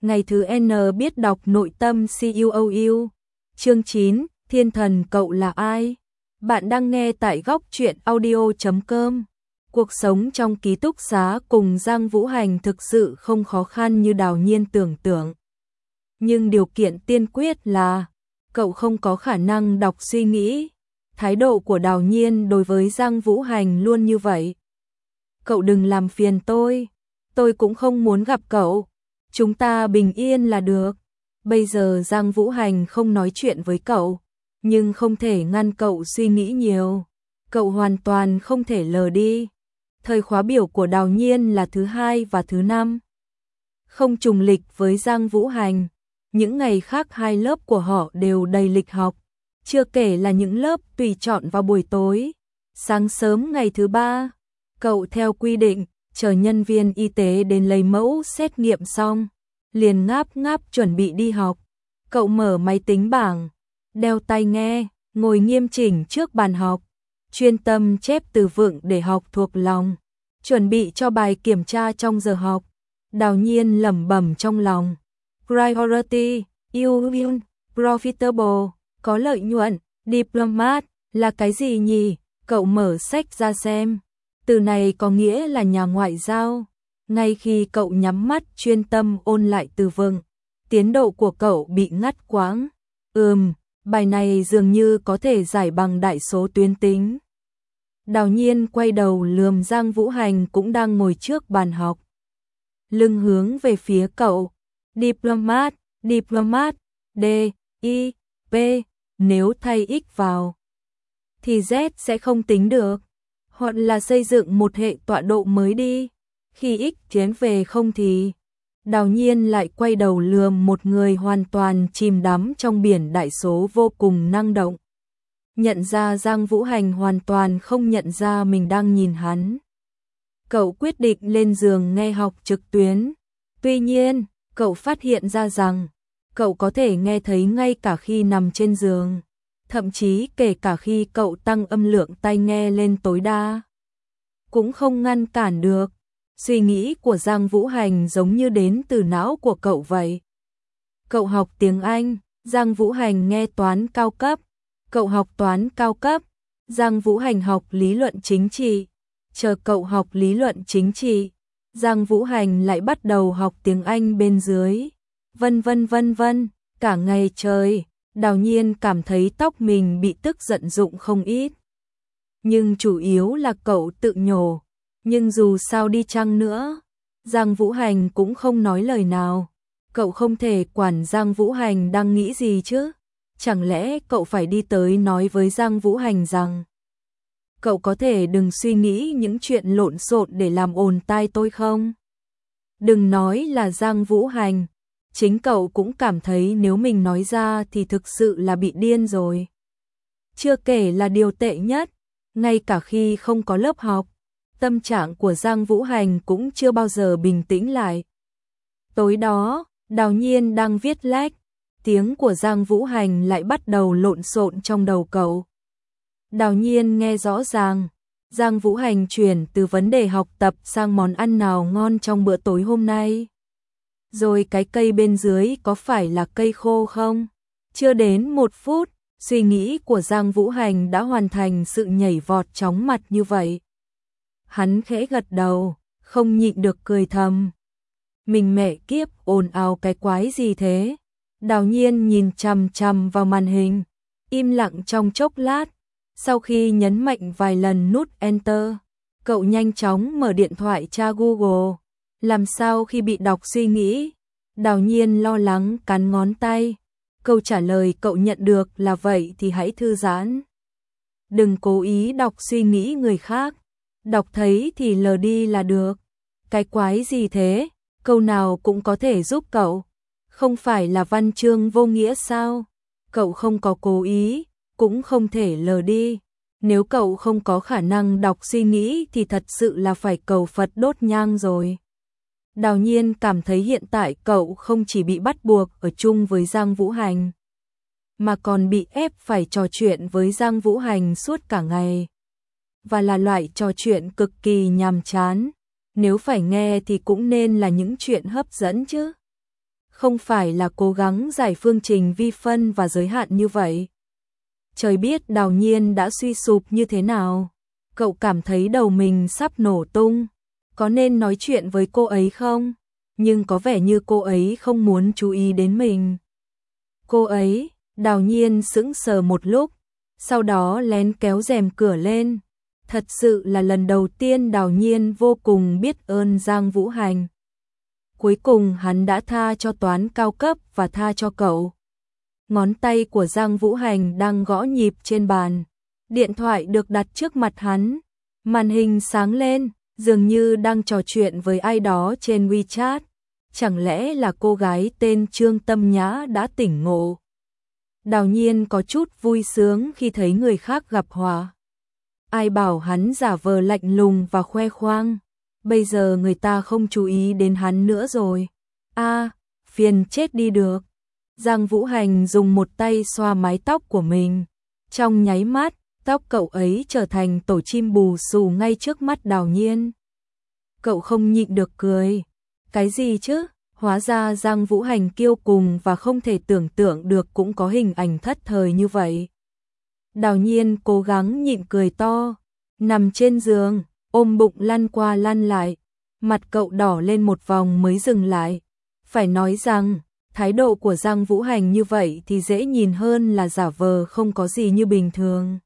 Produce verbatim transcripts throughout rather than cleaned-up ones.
Ngày thứ N biết đọc nội tâm cuou. Chương chín, Thiên thần cậu là ai? Bạn đang nghe tại góc truyện audio chấm com. Cuộc sống trong ký túc xá cùng Giang Vũ Hành thực sự không khó khăn như Đào Nhiên tưởng tượng. Nhưng điều kiện tiên quyết là cậu không có khả năng đọc suy nghĩ. Thái độ của Đào Nhiên đối với Giang Vũ Hành luôn như vậy. Cậu đừng làm phiền tôi, tôi cũng không muốn gặp cậu. Chúng ta bình yên là được. Bây giờ Giang Vũ Hành không nói chuyện với cậu, nhưng không thể ngăn cậu suy nghĩ nhiều. Cậu hoàn toàn không thể lờ đi. Thời khóa biểu của Đào Nhiên là thứ hai và thứ năm. Không trùng lịch với Giang Vũ Hành. Những ngày khác hai lớp của họ đều đầy lịch học. Chưa kể là những lớp tùy chọn vào buổi tối. Sáng sớm ngày thứ ba, cậu theo quy định chờ nhân viên y tế đến lấy mẫu xét nghiệm xong, liền ngáp ngáp chuẩn bị đi học. Cậu mở máy tính bảng, đeo tai nghe, ngồi nghiêm chỉnh trước bàn học, chuyên tâm chép từ vựng để học thuộc lòng, chuẩn bị cho bài kiểm tra trong giờ học. Đào Nhiên lẩm bẩm trong lòng, priority, union, profitable, có lợi nhuận, diplomat, là cái gì nhỉ? Cậu mở sách ra xem. Từ này có nghĩa là nhà ngoại giao. Ngay khi cậu nhắm mắt chuyên tâm ôn lại từ vựng, tiến độ của cậu bị ngắt quãng. Ừm, bài này dường như có thể giải bằng đại số tuyến tính. Đào Nhiên quay đầu lườm Giang Vũ Hành cũng đang ngồi trước bàn học, lưng hướng về phía cậu. Diplomat, diplomat, D, I, P, nếu thay X vào thì Z sẽ không tính được. Hoặc là xây dựng một hệ tọa độ mới đi. Khi X tiến về không thì Đào Nhiên lại quay đầu lườm một người hoàn toàn chìm đắm trong biển đại số vô cùng năng động. Nhận ra Giang Vũ Hành hoàn toàn không nhận ra mình đang nhìn hắn. Cậu quyết định lên giường nghe học trực tuyến. Tuy nhiên, cậu phát hiện ra rằng cậu có thể nghe thấy ngay cả khi nằm trên giường. Thậm chí kể cả khi cậu tăng âm lượng tai nghe lên tối đa, cũng không ngăn cản được. Suy nghĩ của Giang Vũ Hành giống như đến từ não của cậu vậy. Cậu học tiếng Anh, Giang Vũ Hành nghe toán cao cấp. Cậu học toán cao cấp, Giang Vũ Hành học lý luận chính trị. Chờ cậu học lý luận chính trị, Giang Vũ Hành lại bắt đầu học tiếng Anh bên dưới. Vân vân vân vân, cả ngày trời. Đào Nhiên cảm thấy tóc mình bị tức giận dụng không ít. Nhưng chủ yếu là cậu tự nhủ. Nhưng dù sao đi chăng nữa, Giang Vũ Hành cũng không nói lời nào. Cậu không thể quản Giang Vũ Hành đang nghĩ gì chứ. Chẳng lẽ cậu phải đi tới nói với Giang Vũ Hành rằng cậu có thể đừng suy nghĩ những chuyện lộn xộn để làm ồn tai tôi không? Đừng nói là Giang Vũ Hành. Chính cậu cũng cảm thấy nếu mình nói ra thì thực sự là bị điên rồi. Chưa kể là điều tệ nhất, ngay cả khi không có lớp học, tâm trạng của Giang Vũ Hành cũng chưa bao giờ bình tĩnh lại. Tối đó, Đào Nhiên đang viết lách, tiếng của Giang Vũ Hành lại bắt đầu lộn xộn trong đầu cậu. Đào Nhiên nghe rõ ràng, Giang Vũ Hành chuyển từ vấn đề học tập sang món ăn nào ngon trong bữa tối hôm nay. Rồi cái cây bên dưới có phải là cây khô không? Chưa đến một phút, suy nghĩ của Giang Vũ Hành đã hoàn thành sự nhảy vọt chóng mặt như vậy. Hắn khẽ gật đầu, không nhịn được cười thầm. Mình mẹ kiếp, ồn ào cái quái gì thế? Đào Nhiên nhìn chằm chằm vào màn hình, im lặng trong chốc lát. Sau khi nhấn mạnh vài lần nút Enter, cậu nhanh chóng mở điện thoại tra Google. Làm sao khi bị đọc suy nghĩ? Đào Nhiên lo lắng cắn ngón tay. Câu trả lời cậu nhận được là vậy thì hãy thư giãn. Đừng cố ý đọc suy nghĩ người khác. Đọc thấy thì lờ đi là được. Cái quái gì thế? Câu nào cũng có thể giúp cậu. Không phải là văn chương vô nghĩa sao? Cậu không có cố ý, cũng không thể lờ đi. Nếu cậu không có khả năng đọc suy nghĩ thì thật sự là phải cầu Phật đốt nhang rồi. Đào Nhiên cảm thấy hiện tại cậu không chỉ bị bắt buộc ở chung với Giang Vũ Hành, mà còn bị ép phải trò chuyện với Giang Vũ Hành suốt cả ngày. Và là loại trò chuyện cực kỳ nhàm chán. Nếu phải nghe thì cũng nên là những chuyện hấp dẫn chứ. không phải là cố gắng giải phương trình vi phân và giới hạn như vậy. Trời biết Đào Nhiên đã suy sụp như thế nào. Cậu cảm thấy đầu mình sắp nổ tung. Có nên nói chuyện với cô ấy không? Nhưng có vẻ như cô ấy không muốn chú ý đến mình. Cô ấy, Đào Nhiên sững sờ một lúc, sau đó lén kéo rèm cửa lên. Thật sự là lần đầu tiên Đào Nhiên vô cùng biết ơn Giang Vũ Hành. Cuối cùng hắn đã tha cho toán cao cấp và tha cho cậu. Ngón tay của Giang Vũ Hành đang gõ nhịp trên bàn. Điện thoại được đặt trước mặt hắn. Màn hình sáng lên, dường như đang trò chuyện với ai đó trên WeChat. Chẳng lẽ là cô gái tên Trương Tâm Nhã đã tỉnh ngộ? Đào Nhiên có chút vui sướng khi thấy người khác gặp họa. Ai bảo hắn giả vờ lạnh lùng và khoe khoang. Bây giờ người ta không chú ý đến hắn nữa rồi. A, phiền chết đi được. Giang Vũ Hành dùng một tay xoa mái tóc của mình. Trong nháy mắt, tóc cậu ấy trở thành tổ chim bù xù ngay trước mắt Đào Nhiên. Cậu không nhịn được cười. Cái gì chứ? Hóa ra Giang Vũ Hành kiêu cùng và không thể tưởng tượng được cũng có hình ảnh thất thời như vậy. Đào Nhiên cố gắng nhịn cười to, nằm trên giường, ôm bụng lăn qua lăn lại, mặt cậu đỏ lên một vòng mới dừng lại. Phải nói rằng, thái độ của Giang Vũ Hành như vậy thì dễ nhìn hơn là giả vờ không có gì như bình thường.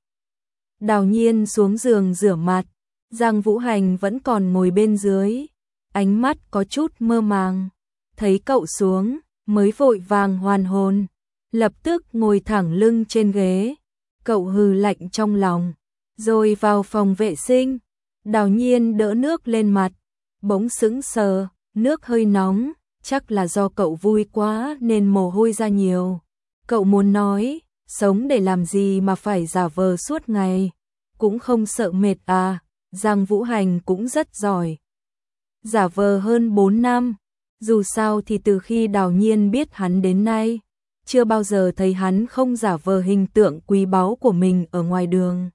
Đào Nhiên xuống giường rửa mặt, Giang Vũ Hành vẫn còn ngồi bên dưới, ánh mắt có chút mơ màng. Thấy cậu xuống, mới vội vàng hoàn hồn, lập tức ngồi thẳng lưng trên ghế. Cậu hừ lạnh trong lòng, rồi vào phòng vệ sinh. Đào Nhiên đỡ nước lên mặt, bỗng sững sờ, nước hơi nóng, chắc là do cậu vui quá nên mồ hôi ra nhiều. Cậu muốn nói, sống để làm gì mà phải giả vờ suốt ngày, cũng không sợ mệt à? Giang Vũ Hành cũng rất giỏi. Giả vờ hơn bốn năm, dù sao thì từ khi Đào Nhiên biết hắn đến nay, chưa bao giờ thấy hắn không giả vờ hình tượng quý báu của mình ở ngoài đường.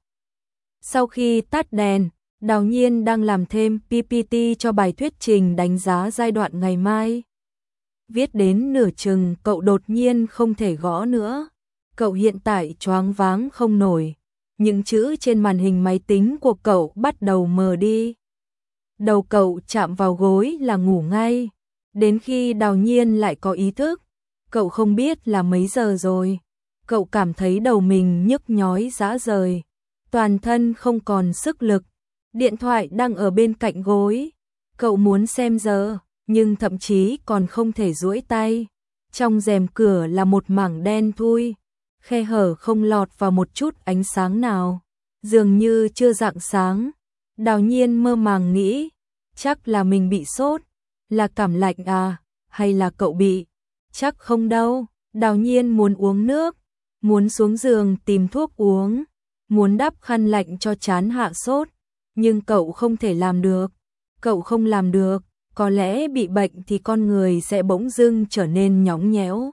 Sau khi tắt đèn, Đào Nhiên đang làm thêm pê pê tê cho bài thuyết trình đánh giá giai đoạn ngày mai. Viết đến nửa chừng cậu đột nhiên không thể gõ nữa. Cậu hiện tại choáng váng không nổi. Những chữ trên màn hình máy tính của cậu bắt đầu mờ đi. Đầu cậu chạm vào gối là ngủ ngay. Đến khi Đào Nhiên lại có ý thức, cậu không biết là mấy giờ rồi. Cậu cảm thấy đầu mình nhức nhói rã rời, toàn thân không còn sức lực. Điện thoại đang ở bên cạnh gối. Cậu muốn xem giờ, nhưng thậm chí còn không thể duỗi tay. Trong rèm cửa là một mảng đen thui, khe hở không lọt vào một chút ánh sáng nào. Dường như chưa rạng sáng. Đào Nhiên mơ màng nghĩ, chắc là mình bị sốt. Là cảm lạnh à, hay là cậu bị? Chắc không đâu. Đào Nhiên muốn uống nước, muốn xuống giường tìm thuốc uống, muốn đắp khăn lạnh cho trán hạ sốt, nhưng cậu không thể làm được. Cậu không làm được, có lẽ bị bệnh thì con người sẽ bỗng dưng trở nên nhõng nhẽo.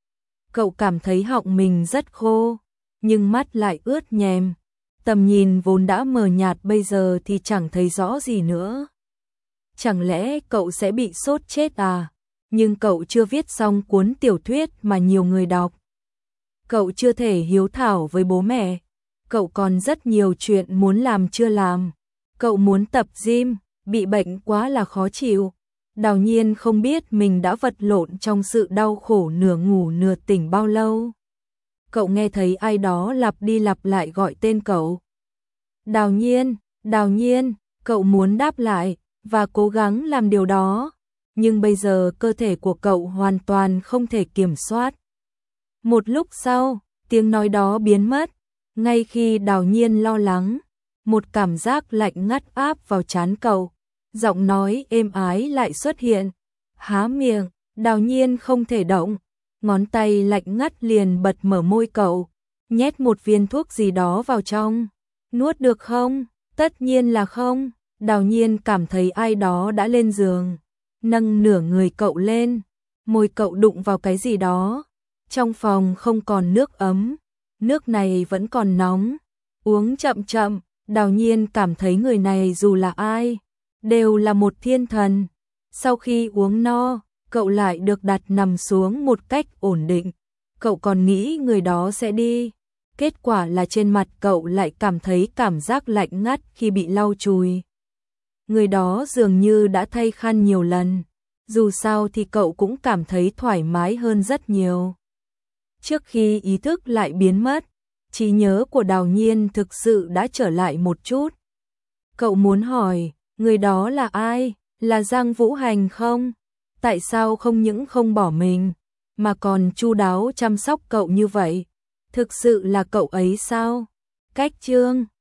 Cậu cảm thấy họng mình rất khô, nhưng mắt lại ướt nhèm. Tầm nhìn vốn đã mờ nhạt bây giờ thì chẳng thấy rõ gì nữa. Chẳng lẽ cậu sẽ bị sốt chết à? Nhưng cậu chưa viết xong cuốn tiểu thuyết mà nhiều người đọc. Cậu chưa thể hiếu thảo với bố mẹ. Cậu còn rất nhiều chuyện muốn làm chưa làm. Cậu muốn tập gym, bị bệnh quá là khó chịu. Đào Nhiên không biết mình đã vật lộn trong sự đau khổ nửa ngủ nửa tỉnh bao lâu. Cậu nghe thấy ai đó lặp đi lặp lại gọi tên cậu. Đào Nhiên, Đào Nhiên, cậu muốn đáp lại và cố gắng làm điều đó. Nhưng bây giờ cơ thể của cậu hoàn toàn không thể kiểm soát. Một lúc sau, tiếng nói đó biến mất. Ngay khi Đào Nhiên lo lắng, một cảm giác lạnh ngắt áp vào trán cậu. Giọng nói êm ái lại xuất hiện. Há miệng, Đào Nhiên không thể động. Ngón tay lạnh ngắt liền bật mở môi cậu, nhét một viên thuốc gì đó vào trong. Nuốt được không? Tất nhiên là không. Đào Nhiên cảm thấy ai đó đã lên giường, nâng nửa người cậu lên, môi cậu đụng vào cái gì đó. Trong phòng không còn nước ấm, nước này vẫn còn nóng. Uống chậm chậm, Đào Nhiên cảm thấy người này dù là ai, đều là một thiên thần. Sau khi uống no, cậu lại được đặt nằm xuống một cách ổn định. Cậu còn nghĩ người đó sẽ đi. Kết quả là trên mặt cậu lại cảm thấy cảm giác lạnh ngắt khi bị lau chùi. Người đó dường như đã thay khăn nhiều lần. Dù sao thì cậu cũng cảm thấy thoải mái hơn rất nhiều. Trước khi ý thức lại biến mất, trí nhớ của Đào Nhiên thực sự đã trở lại một chút. Cậu muốn hỏi, người đó là ai? Là Giang Vũ Hành không? Tại sao không những không bỏ mình, mà còn chu đáo chăm sóc cậu như vậy? Thực sự là cậu ấy sao? Cách chương